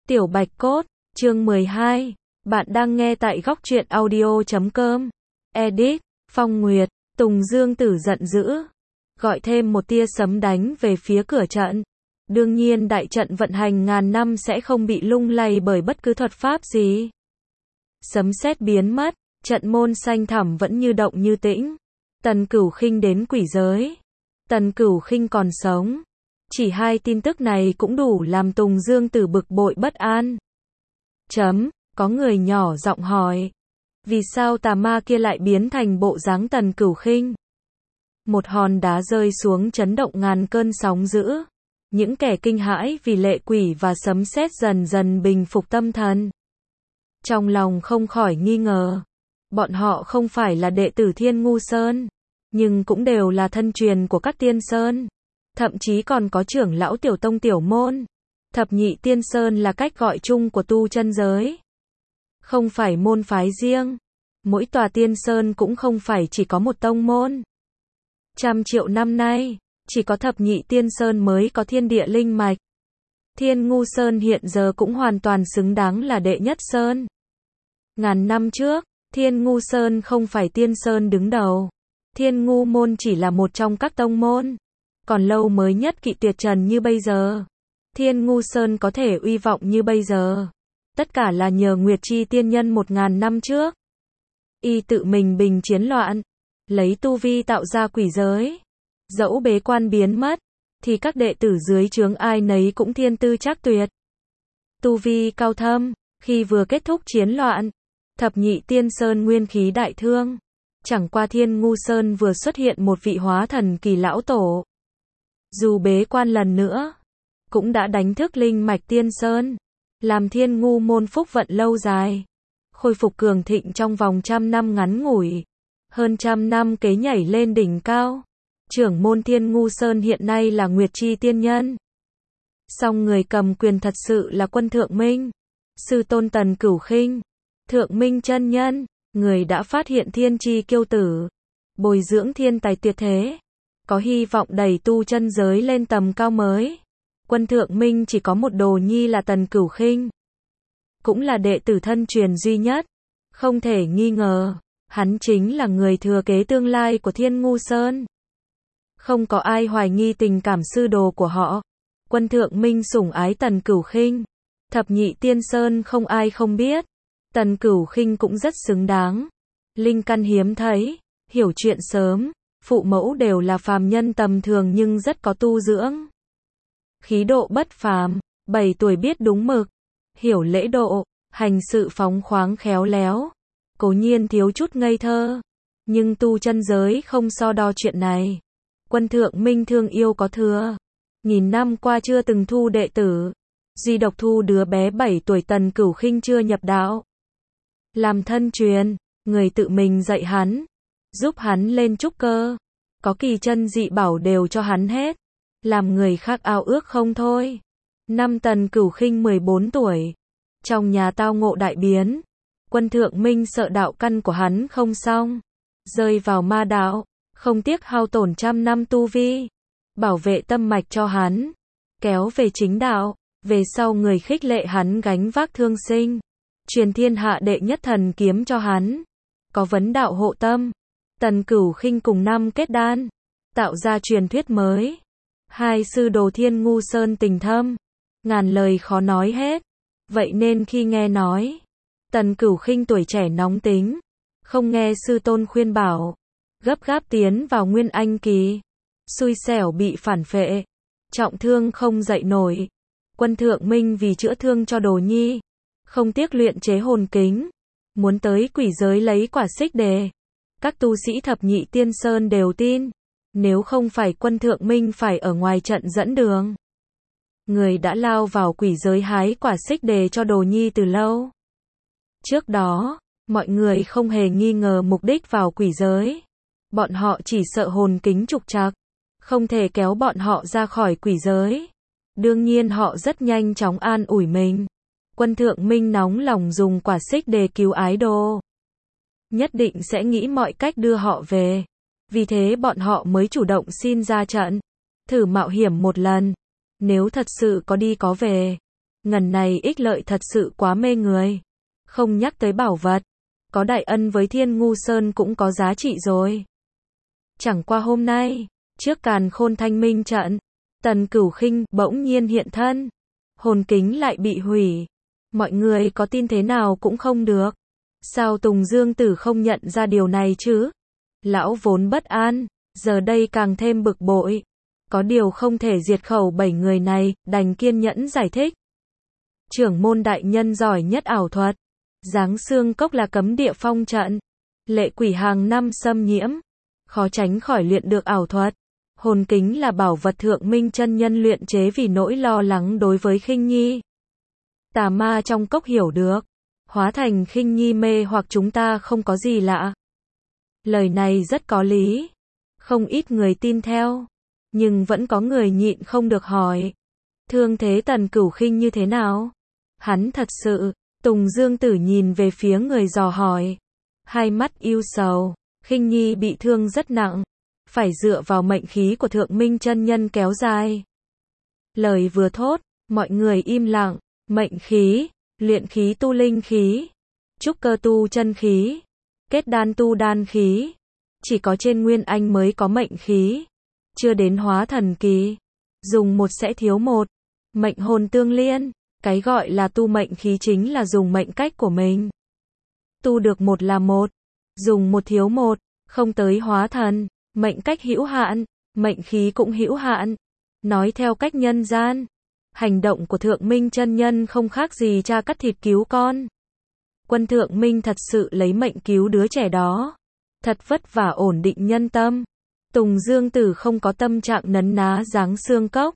Tiểu Bạch Cốt, chương 12. Bạn đang nghe tại góc truyện audio.com. Edit, Phong Nguyệt, Tùng Dương Tử giận dữ. Gọi thêm một tia sấm đánh về phía cửa trận. Đương nhiên đại trận vận hành ngàn năm sẽ không bị lung lay bởi bất cứ thuật pháp gì. Sấm sét biến mất, trận môn xanh thẳm vẫn như động như tĩnh. Tần Cửu Khinh đến quỷ giới. Tần Cửu Khinh còn sống. Chỉ hai tin tức này cũng đủ làm Tùng Dương Tử bực bội bất an. Có người nhỏ giọng hỏi. Vì sao tà ma kia lại biến thành bộ dáng Tần Cửu Khinh? Một hòn đá rơi xuống chấn động ngàn cơn sóng dữ. Những kẻ kinh hãi vì lệ quỷ và sấm sét dần dần bình phục tâm thần. Trong lòng không khỏi nghi ngờ. Bọn họ không phải là đệ tử Thiên Ngu Sơn, nhưng cũng đều là thân truyền của các tiên sơn. Thậm chí còn có trưởng lão tiểu tông tiểu môn. Thập nhị tiên sơn là cách gọi chung của tu chân giới. Không phải môn phái riêng. Mỗi tòa tiên sơn cũng không phải chỉ có một tông môn. Trăm triệu năm nay, chỉ có thập nhị tiên sơn mới có thiên địa linh mạch. Thiên Ngu Sơn hiện giờ cũng hoàn toàn xứng đáng là đệ nhất sơn. Ngàn năm trước, Thiên Ngu Sơn không phải tiên sơn đứng đầu. Thiên Ngu môn chỉ là một trong các tông môn. Còn lâu mới nhất kỵ tuyệt trần như bây giờ. Thiên Ngu Sơn có thể uy vọng như bây giờ. Tất cả là nhờ Nguyệt Chi tiên nhân 1000 năm trước. Y tự mình bình chiến loạn. Lấy tu vi tạo ra quỷ giới. Dẫu bế quan biến mất. Thì các đệ tử dưới trướng ai nấy cũng thiên tư chắc tuyệt. Tu vi cao thâm. Khi vừa kết thúc chiến loạn. Thập nhị tiên sơn nguyên khí đại thương. Chẳng qua Thiên Ngu Sơn vừa xuất hiện một vị hóa thần kỳ lão tổ. Dù bế quan lần nữa, cũng đã đánh thức linh mạch tiên sơn, làm Thiên Ngu môn phúc vận lâu dài, khôi phục cường thịnh trong vòng 100 năm ngắn ngủi, hơn 100 năm kế nhảy lên đỉnh cao. Trưởng môn Thiên Ngu Sơn hiện nay là Nguyệt Chi tiên nhân. Song người cầm quyền thật sự là Quân Thượng Minh, sư tôn Tần Cửu Khinh. Thượng Minh chân nhân, người đã phát hiện thiên chi kiêu tử, bồi dưỡng thiên tài tuyệt thế, có hy vọng đẩy tu chân giới lên tầm cao mới. Quân Thượng Minh chỉ có một đồ nhi là Tần Cửu Khinh, cũng là đệ tử thân truyền duy nhất. Không thể nghi ngờ, hắn chính là người thừa kế tương lai của Thiên Ngu Sơn. Không có ai hoài nghi tình cảm sư đồ của họ. Quân Thượng Minh sủng ái Tần Cửu Khinh, thập nhị tiên sơn không ai không biết. Tần Cửu Khinh cũng rất xứng đáng. Linh căn hiếm thấy, hiểu chuyện sớm, phụ mẫu đều là phàm nhân tầm thường nhưng rất có tu dưỡng. Khí độ bất phàm, 7 tuổi biết đúng mực, hiểu lễ độ, hành sự phóng khoáng khéo léo. Cố nhiên thiếu chút ngây thơ, nhưng tu chân giới không so đo chuyện này. Quân Thượng Minh thương yêu có thừa. Nghìn năm qua chưa từng thu đệ tử, duy độc thu đứa bé 7 tuổi Tần Cửu Khinh chưa nhập đạo. Làm thân truyền, người tự mình dạy hắn, giúp hắn lên trúc cơ, có kỳ chân dị bảo đều cho hắn hết, làm người khác ao ước không thôi. Năm Tần Cửu Khinh 14 tuổi, trong nhà tao ngộ đại biến. Quân Thượng Minh sợ đạo căn của hắn không xong, rơi vào ma đạo, không tiếc hao tổn 100 năm tu vi, bảo vệ tâm mạch cho hắn, kéo về chính đạo. Về sau người khích lệ hắn gánh vác thương sinh, truyền thiên hạ đệ nhất thần kiếm cho hắn, có vấn đạo hộ tâm. Tần Cửu Khinh cùng năm kết đan, tạo ra truyền thuyết mới. Hai sư đồ Thiên Ngu Sơn tình thâm, ngàn lời khó nói hết. Vậy nên khi nghe nói Tần Cửu Khinh tuổi trẻ nóng tính, không nghe sư tôn khuyên bảo, gấp gáp tiến vào Nguyên Anh kỳ, xui xẻo bị phản phệ, trọng thương không dậy nổi. Quân Thượng Minh vì chữa thương cho đồ nhi, không tiếc luyện chế hồn kính, muốn tới quỷ giới lấy quả xích đề. Các tu sĩ thập nhị tiên sơn đều tin, nếu không phải Quân Thượng Minh phải ở ngoài trận dẫn đường. Người đã lao vào quỷ giới hái quả xích đề cho đồ nhi từ lâu. Trước đó, mọi người không hề nghi ngờ mục đích vào quỷ giới. Bọn họ chỉ sợ hồn kính trục trặc, không thể kéo bọn họ ra khỏi quỷ giới. Đương nhiên họ rất nhanh chóng an ủi mình. Quân Thượng Minh nóng lòng dùng quả xích để cứu ái đồ, nhất định sẽ nghĩ mọi cách đưa họ về. Vì thế bọn họ mới chủ động xin ra trận, thử mạo hiểm một lần. Nếu thật sự có đi có về, Ngần này ích lợi thật sự quá mê người. Không nhắc tới bảo vật. Có đại ân với Thiên Ngu Sơn cũng có giá trị rồi. Chẳng qua hôm nay, trước Càn Khôn Thanh Minh trận, Tần Cửu Khinh bỗng nhiên hiện thân. Hồn kính lại bị hủy. Mọi người có tin thế nào cũng không được. Sao Tùng Dương Tử không nhận ra điều này chứ? Lão vốn bất an, giờ đây càng thêm bực bội. Có điều không thể diệt khẩu 7 người này, đành kiên nhẫn giải thích. Trưởng môn đại nhân giỏi nhất ảo thuật. Giáng Xương Cốc là cấm địa phong trận. Lệ quỷ hàng năm xâm nhiễm. Khó tránh khỏi luyện được ảo thuật. Hồn kính là bảo vật Thượng Minh chân nhân luyện chế vì nỗi lo lắng đối với Khinh Nhi. Tà ma trong cốc hiểu được. Hóa thành Khinh Nhi mê hoặc chúng ta không có gì lạ. Lời này rất có lý. Không ít người tin theo. Nhưng vẫn có người nhịn không được hỏi. Thương thế Tần Cửu Khinh như thế nào? Hắn thật sự. Tùng Dương Tử nhìn về phía người dò hỏi. Hai mắt ưu sầu. Khinh Nhi bị thương rất nặng. Phải dựa vào mệnh khí của Thượng Minh chân nhân kéo dài. Lời vừa thốt, mọi người im lặng. Mệnh khí, luyện khí tu linh khí, trúc cơ tu chân khí, kết đan tu đan khí. Chỉ có trên Nguyên Anh mới có mệnh khí. Chưa đến hóa thần kỳ. Dùng một sẽ thiếu một. Mệnh hồn tương liên. Cái gọi là tu mệnh khí chính là dùng mệnh cách của mình. Tu được một là một. Dùng một thiếu một. Không tới hóa thần. Mệnh cách hữu hạn. Mệnh khí cũng hữu hạn. Nói theo cách nhân gian. Hành động của Thượng Minh chân nhân không khác gì cha cắt thịt cứu con. Quân Thượng Minh thật sự lấy mệnh cứu đứa trẻ đó. Thật vất vả ổn định nhân tâm. Tùng Dương Tử không có tâm trạng nấn ná Giáng Xương Cốc.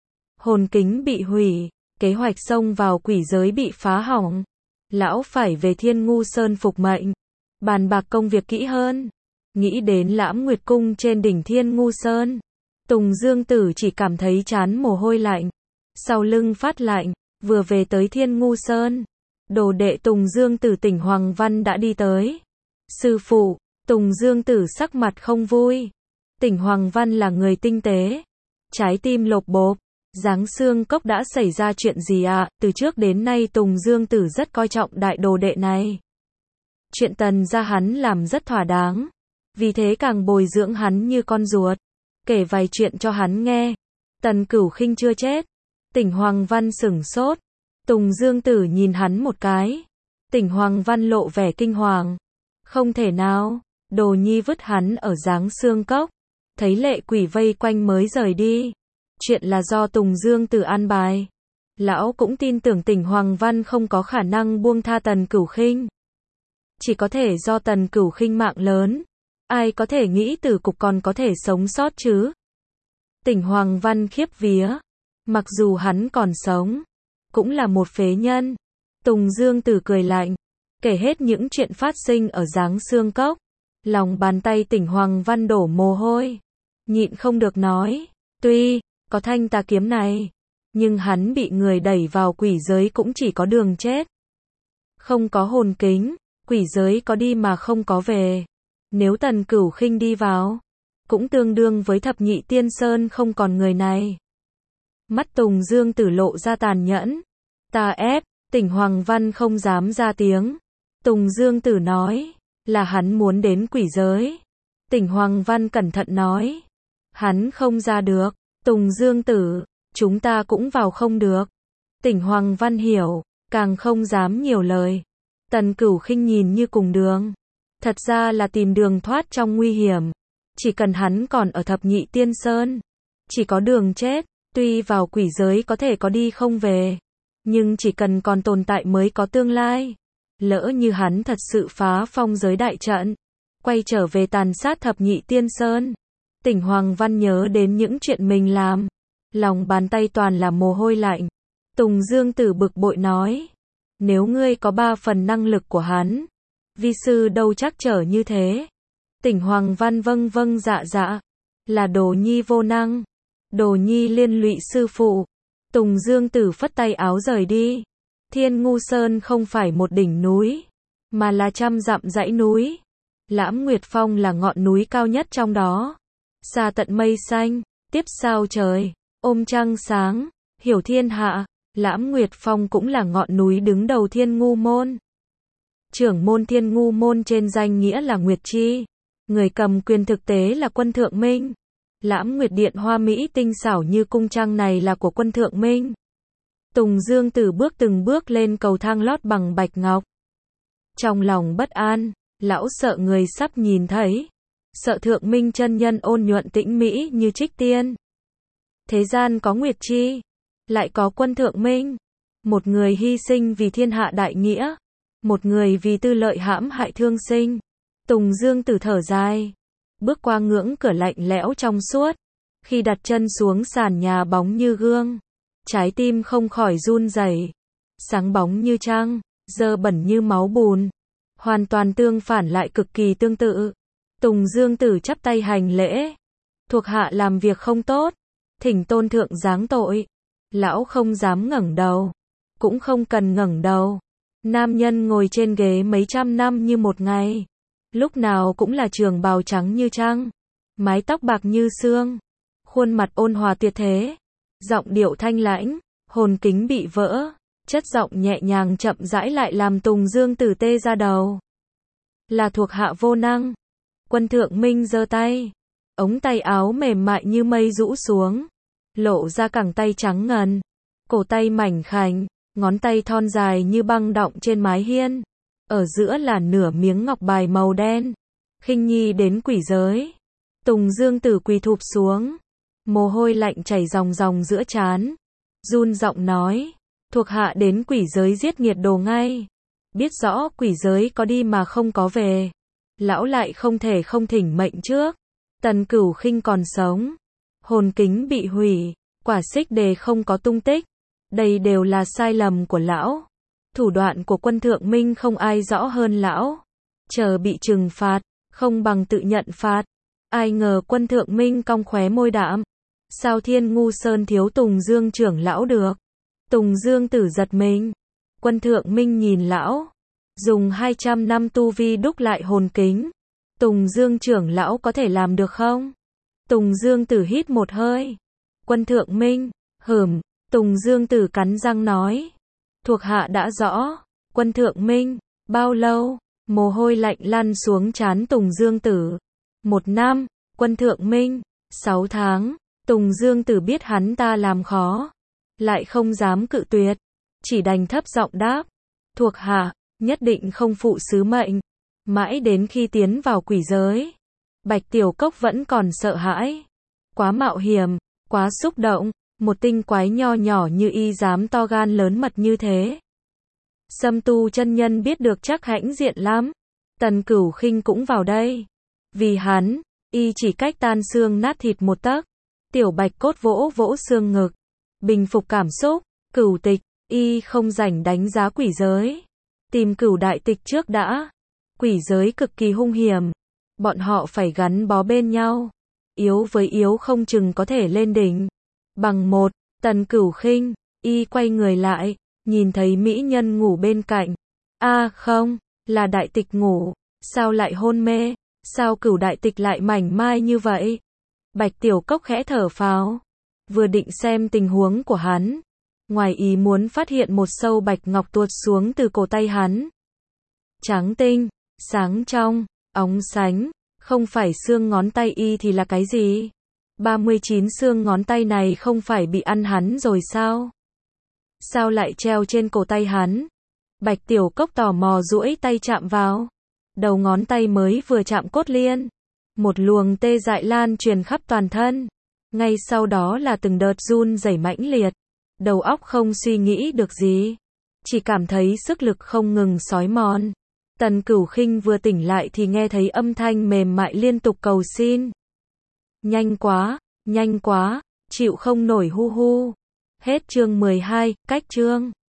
Hồn kính bị hủy. Kế hoạch xông vào quỷ giới bị phá hỏng. Lão phải về Thiên Ngu Sơn phục mệnh. Bàn bạc công việc kỹ hơn. Nghĩ đến Lãm Nguyệt Cung trên đỉnh Thiên Ngu Sơn. Tùng Dương Tử chỉ cảm thấy trán mồ hôi lạnh. Sau lưng phát lạnh. Vừa về tới Thiên Ngu Sơn. Đồ đệ Tùng Dương Tử Tỉnh Hoàng Văn đã đi tới. Sư phụ. Tùng Dương Tử sắc mặt không vui. Tỉnh Hoàng Văn là người tinh tế. Trái tim lột bột. Giáng Xương Cốc đã xảy ra chuyện gì ạ? Từ trước đến nay Tùng Dương Tử rất coi trọng đại đồ đệ này. Chuyện Tần gia hắn làm rất thỏa đáng. Vì thế càng bồi dưỡng hắn như con ruột. Kể vài chuyện cho hắn nghe. Tần Cửu Khinh chưa chết. Tỉnh Hoàng Văn sửng sốt. Tùng Dương Tử nhìn hắn một cái. Tỉnh Hoàng Văn lộ vẻ kinh hoàng. Không thể nào. Đồ nhi vứt hắn ở Giáng Xương Cốc. Thấy lệ quỷ vây quanh mới rời đi. Chuyện là do Tùng Dương Tử an bài. Lão cũng tin tưởng Tỉnh Hoàng Văn không có khả năng buông tha Tần Cửu Khinh. Chỉ có thể do Tần Cửu Khinh mạng lớn. Ai có thể nghĩ Tử Cục còn có thể sống sót chứ? Tỉnh Hoàng Văn khiếp vía. Mặc dù hắn còn sống, cũng là một phế nhân. Tùng Dương Tử cười lạnh. Kể hết những chuyện phát sinh ở Giáng Xương Cốc. Lòng bàn tay Tỉnh Hoàng Văn đổ mồ hôi. Nhịn không được nói. Tuy có thanh tà kiếm này, nhưng hắn bị người đẩy vào quỷ giới cũng chỉ có đường chết. Không có hồn kính, quỷ giới có đi mà không có về. Nếu Tần Cửu Khinh đi vào, cũng tương đương với Thập Nhị Tiên Sơn không còn người này. Mắt Tùng Dương Tử lộ ra tàn nhẫn. Ta ép. Tỉnh Hoàng Văn không dám ra tiếng. Tùng Dương Tử nói, là hắn muốn đến quỷ giới. Tỉnh Hoàng Văn cẩn thận nói, hắn không ra được. Tùng Dương Tử, chúng ta cũng vào không được. Tỉnh Hoàng Văn hiểu, càng không dám nhiều lời. Tần Cửu Khinh nhìn như cùng đường. Thật ra là tìm đường thoát trong nguy hiểm. Chỉ cần hắn còn ở Thập Nhị Tiên Sơn, chỉ có đường chết. Tuy vào quỷ giới có thể có đi không về, nhưng chỉ cần còn tồn tại mới có tương lai. Lỡ như hắn thật sự phá phong giới đại trận, quay trở về tàn sát Thập Nhị Tiên Sơn. Tỉnh Hoàng Văn nhớ đến những chuyện mình làm. Lòng bàn tay toàn là mồ hôi lạnh. Tùng Dương Tử bực bội nói. Nếu ngươi có 3 phần năng lực của hắn, vi sư đâu chắc trở như thế. Tỉnh Hoàng Văn vâng vâng dạ dạ. Là đồ nhi vô năng. Đồ nhi liên lụy sư phụ. Tùng Dương Tử phất tay áo rời đi. Thiên Ngu Sơn không phải một đỉnh núi, mà là trăm dặm dãy núi. Lãm Nguyệt Phong là ngọn núi cao nhất trong đó. Xa tận mây xanh, tiếp sao trời, ôm trăng sáng, hiểu thiên hạ. Lãm Nguyệt Phong cũng là ngọn núi đứng đầu Thiên Ngu Môn. Trưởng môn Thiên Ngu Môn trên danh nghĩa là Nguyệt Chi. Người cầm quyền thực tế là Quân Thượng Minh. Lãm Nguyệt Điện hoa mỹ tinh xảo như cung trăng này là của Quân Thượng Minh. Tùng Dương Tử bước từng bước lên cầu thang lót bằng bạch ngọc. Trong lòng bất an, lão sợ người sắp nhìn thấy. Sợ Thượng Minh chân nhân ôn nhuận tĩnh mỹ như trích tiên. Thế gian có Nguyệt Chi, lại có Quân Thượng Minh. Một người hy sinh vì thiên hạ đại nghĩa, một người vì tư lợi hãm hại thương sinh. Tùng Dương Tử thở dài, bước qua ngưỡng cửa lạnh lẽo trong suốt. Khi đặt chân xuống sàn nhà bóng như gương, trái tim không khỏi run rẩy. Sáng bóng như trăng, dơ bẩn như máu bùn. Hoàn toàn tương phản lại cực kỳ tương tự. Tùng Dương Tử chắp tay hành lễ. Thuộc hạ làm việc không tốt, thỉnh tôn thượng giáng tội. Lão không dám ngẩng đầu, cũng không cần ngẩng đầu. Nam nhân ngồi trên ghế mấy trăm năm như một ngày, lúc nào cũng là trường bào trắng như trăng, mái tóc bạc như sương, khuôn mặt ôn hòa tuyệt thế, giọng điệu thanh lãnh, hồn kính bị vỡ, chất giọng nhẹ nhàng chậm rãi lại làm Tùng Dương Tử tê ra đầu. Là thuộc hạ vô năng. Quân Thượng Minh giơ tay, ống tay áo mềm mại như mây rũ xuống, lộ ra cẳng tay trắng ngần, cổ tay mảnh khảnh, ngón tay thon dài như băng đọng trên mái hiên, ở giữa là nửa miếng ngọc bài màu đen. Khinh nhi đến quỷ giới. Tùng Dương Tử quỳ thụp xuống, mồ hôi lạnh chảy ròng ròng giữa trán, run giọng nói, thuộc hạ đến quỷ giới giết nghiệt đồ ngay. Biết rõ quỷ giới có đi mà không có về, lão lại không thể không thỉnh mệnh trước. Tần Cửu Khinh còn sống, hồn kính bị hủy, quả xích đề không có tung tích. Đây đều là sai lầm của lão. Thủ đoạn của Quân Thượng Minh không ai rõ hơn lão. Chờ bị trừng phạt, không bằng tự nhận phạt. Ai ngờ Quân Thượng Minh cong khóe môi đạm. Sao Thiên Ngu Sơn thiếu Tùng Dương trưởng lão được? Tùng Dương Tử giật mình. Quân Thượng Minh nhìn lão, dùng 200 năm tu vi đúc lại hồn kính. Tùng Dương trưởng lão có thể làm được không? Tùng Dương Tử hít một hơi. Quân Thượng Minh, Tùng Dương Tử cắn răng nói. Thuộc hạ đã rõ. Quân Thượng Minh, bao lâu? Mồ hôi lạnh lăn xuống trán Tùng Dương Tử. 1 năm. Quân Thượng Minh, 6 tháng. Tùng Dương Tử biết hắn ta làm khó, lại không dám cự tuyệt, chỉ đành thấp giọng đáp. Thuộc hạ, nhất định không phụ sứ mệnh. Mãi đến khi tiến vào quỷ giới, Bạch Tiểu Cốc vẫn còn sợ hãi. Quá mạo hiểm, quá xúc động, một tinh quái nho nhỏ như y dám to gan lớn mật như thế. Sâm Tu chân nhân biết được chắc hãnh diện lắm. Tần Cửu Khinh cũng vào đây. Vì hắn, y chỉ cách tan xương nát thịt một tấc. Tiểu Bạch Cốt vỗ vỗ xương ngực, bình phục cảm xúc. Cửu Tịch, y không rảnh đánh giá quỷ giới. Tìm Cửu Đại Tịch trước đã. Quỷ giới cực kỳ hung hiểm, bọn họ phải gắn bó bên nhau. Yếu với yếu không chừng có thể lên đỉnh. Bằng một. Tần Cửu Khinh, y quay người lại, nhìn thấy mỹ nhân ngủ bên cạnh. Không, là Đại Tịch ngủ. Sao lại hôn mê? Sao Cửu Đại Tịch lại mảnh mai như vậy? Bạch Tiểu Cốc khẽ thở phào, vừa định xem tình huống của hắn, ngoài ý muốn phát hiện một sâu bạch ngọc tuột xuống từ cổ tay hắn. Trắng tinh, sáng trong, óng sánh, không phải xương ngón tay y thì là cái gì? 39 xương ngón tay này không phải bị ăn hắn rồi sao? Sao lại treo trên cổ tay hắn? Bạch Tiểu Cốc tò mò duỗi tay chạm vào. Đầu ngón tay mới vừa chạm cốt liên, một luồng tê dại lan truyền khắp toàn thân. Ngay sau đó là từng đợt run rẩy mãnh liệt. Đầu óc không suy nghĩ được gì, chỉ cảm thấy sức lực không ngừng xói mòn. Tần Cửu Khinh vừa tỉnh lại thì nghe thấy âm thanh mềm mại liên tục cầu xin. Nhanh quá, chịu không nổi hu hu. Hết chương 12, cách chương.